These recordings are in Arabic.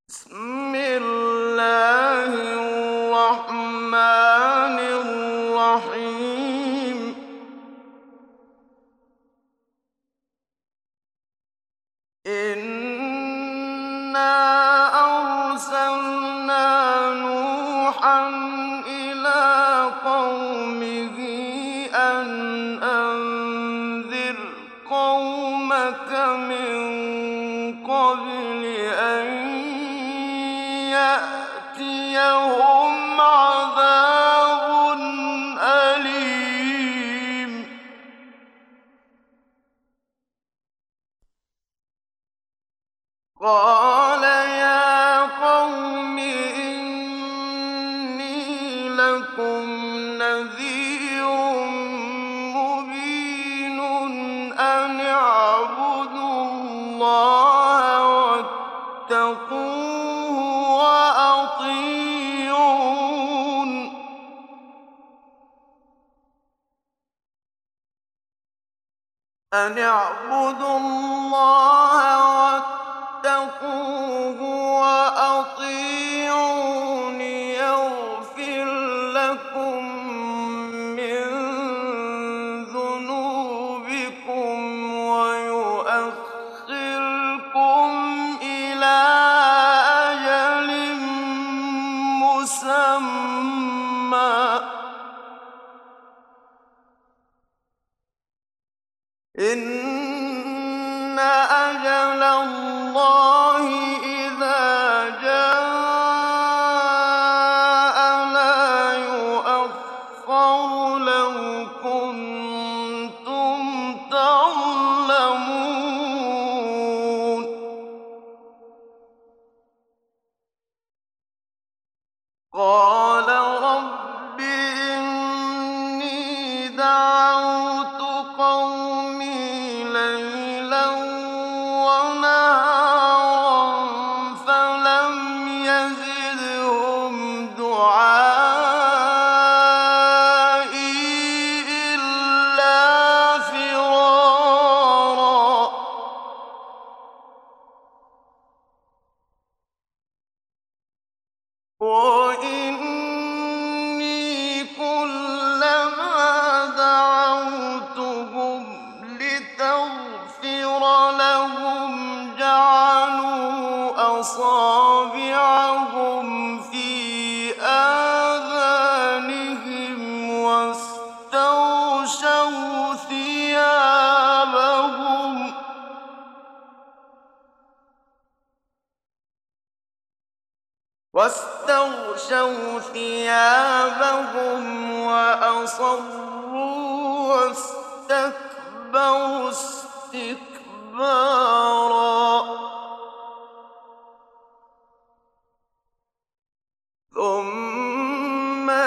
بسم الله الرحمن الرحيم إنا أرسلنا نوحا إلى قومه أن أنذر قومك من قبل أن يأتيهم عذاب أليم قال يا قوم إني لكم نذير مبين أن اعبدوا الله واتقوه وأطيعون يغفر لكم من ذنوبكم ويؤخركم إلى أجل مسمى إن أجل الله إذا جاء لا يؤخر لو كنتم تعلمون قال رب إني دعوت قومي ليلا ونهارا فلم يزدهم دعائي إلا فرارا وإني كلما دعوتهم لتغفر لهم جعلوا أصابعهم في آذانهم واستغشوا ثيابهم وأصروا واستكبروا استكبارا ثم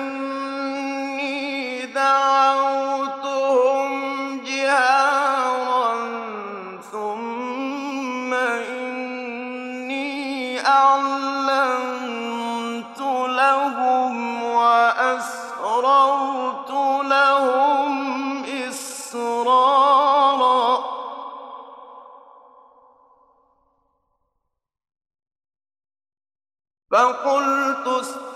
إني دعوتهم جهارا ثم إني أعلنت لهم وأسررت لهم إسرارا فقلت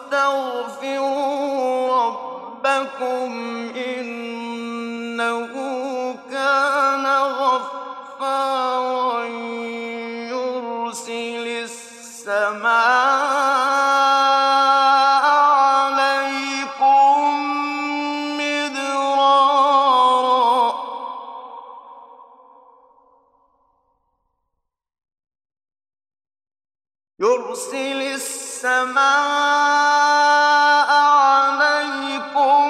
استغفروا ربكم إنه كان غفارا يرسل السماء عليكم مدرارا يرسل السماء عليكم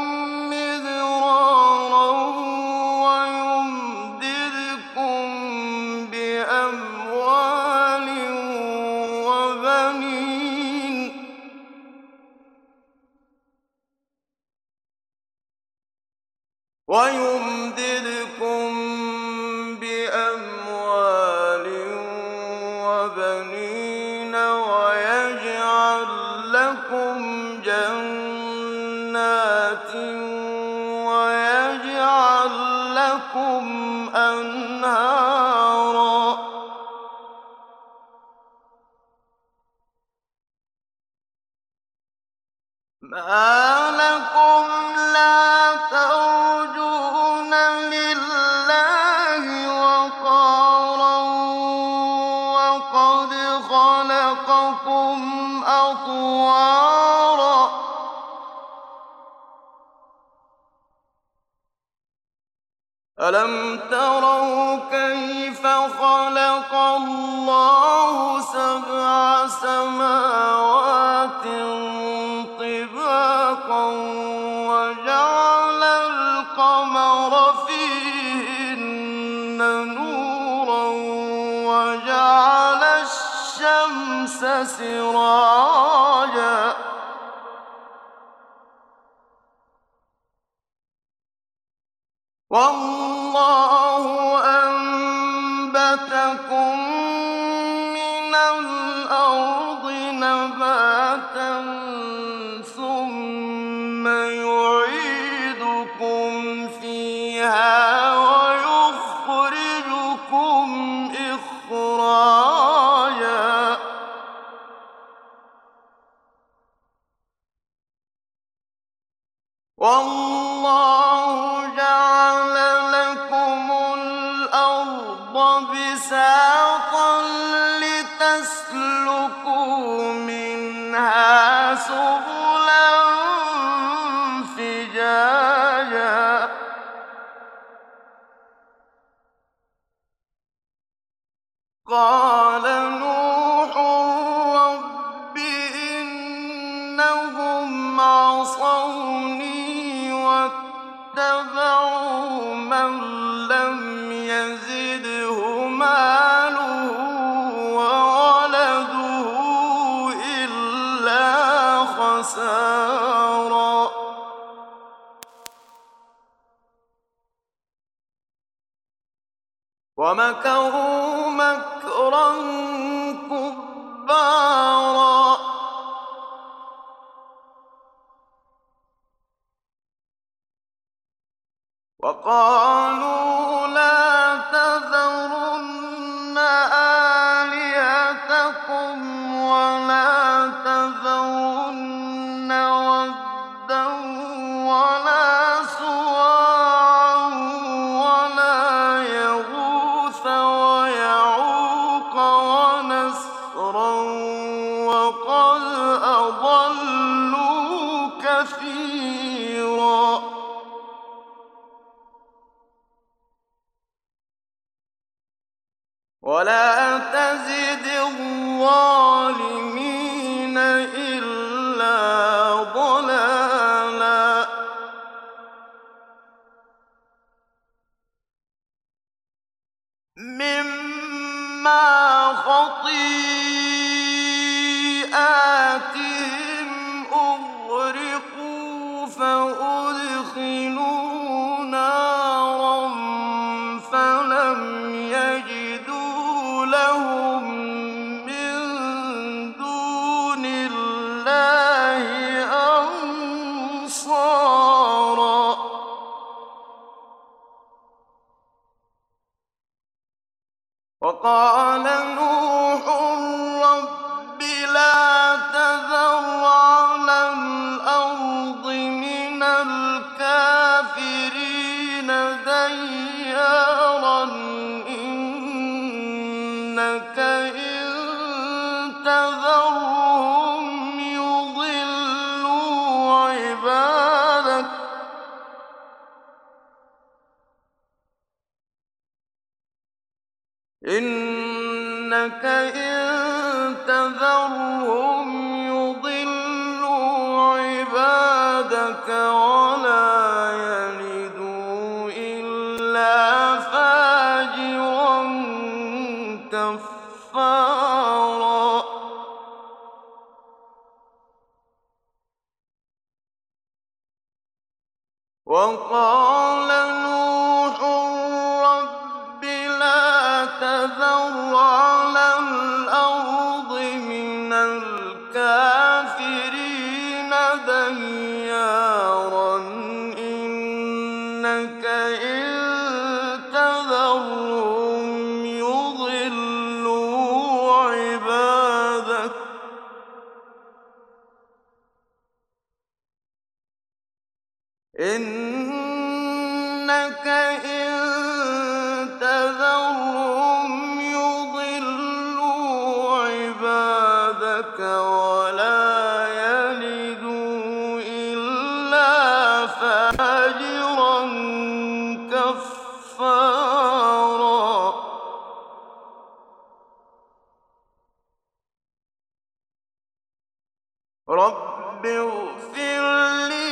مدرارا ويمددكم بأموال وبنين ويجعل لكم جنات ويجعل لكم أنهارا مَا لَكُمْ لَا تَرْجُونَ لِلَّهِ وَقَارًا وَقَدْ خَلَقَكُمْ أَطْوَارًا أَلَمْ تَرَوْا كَيْفَ خَلَقَ اللَّهُ سَبْعَ سَمَاوَاتٍ طِبَاقًا وَجَعَلَ الْقَمَرَ فِيهِنَّ نُورًا وَجَعَلَ الشَّمْسَ سِرَاجًا وَاللَّهُ أَنبَتَكُم مِّنَ الْأَرْضِ نَبَاتًا ثُمَّ يُعِيدُكُمْ فِيهَا وَيُخْرِجُكُمْ إِخْرَاجًا وَاللَّهُ جَعَلَ لَكُمُ الْأَرْضَ بِسَاطًا لِّتَسْلُكُوا مِنْهَا سُبُلًا فِجَاجًا قَالَ نُوحٌ رَّبِّ إِنَّهُمْ عَصَوْنِي وَاتَّبَعُوا مَن لَّمْ يَزِدْهُ مَالُهُ وَوَلَدُهُ إِلَّا خَسَارًا وَمَكَرُوا مَكْرًا كُبَّارًا وَقَالُوا لَا تَذَرُنَّ آلِهَتَكُمْ وَلَا تَذَرُنَّ وَدًّا وَلَا سُوَاعًا وَلَا يَغُوثَ وَيَعُوقَ وَنَسْرًا وَقَدْ أَضَلُّوا كَثِيرًا وَلَا تَزِدِ الظَّالِمِينَ إِلَّا ضَلَالًا مِّمَّا خَطِيئَاتِهِمْ أُغْرِقُوا فَأُدْخِلُوا نَارًا فَلَمْ يَجِدُوا لَهُم مِّن دُونِ اللَّهِ أَنصَارًا وَقَالَ نُوحٌ رَّبِّ لَا تَذَرْ عَلَى الْأَرْضِ مِنَ الْكَافِرِينَ دَيَّارًا إِنَّكَ إِن تَذَرْهُمْ يُضِلُّوا عِبَادَكَ إِنَّكَ إِن تَذَرْهُمْ يُضِلُّوا عِبَادَكَ وَلَا يَلِدُوا إِلَّا فَاجِرًا كَفَّارًا وَقَالَ نُوحٌ رَّبِّ لَا تَذَرْ عَلَى الْأَرْضِ مِنَ الْكَافِرِينَ دَيَّارًا إِنَّكَ إِن تَذَرْهُمْ يُضِلُّوا عِبَادَكَ إنك إن تذرهم يضلوا عبادك ولا يلدوا إلا فاجرا كفارا رب اغفر لي